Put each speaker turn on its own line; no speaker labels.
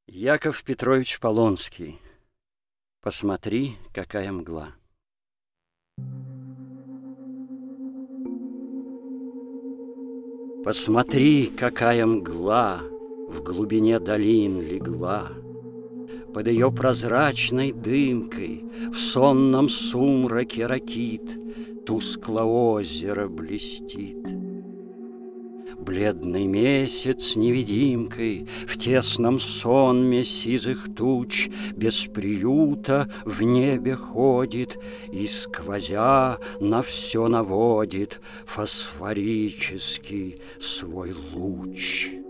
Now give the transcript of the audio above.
Яков Петрович Полонский. Посмотри, какая мгла. Посмотри, какая мгла в глубине долин легла. Под ее прозрачной дымкой в сонном сумраке ракит тускло озеро блестит. Бледный месяц невидимкой в тесном сонме сизых туч без приюта в небе ходит и, сквозя, на все наводит фосфорический свой луч.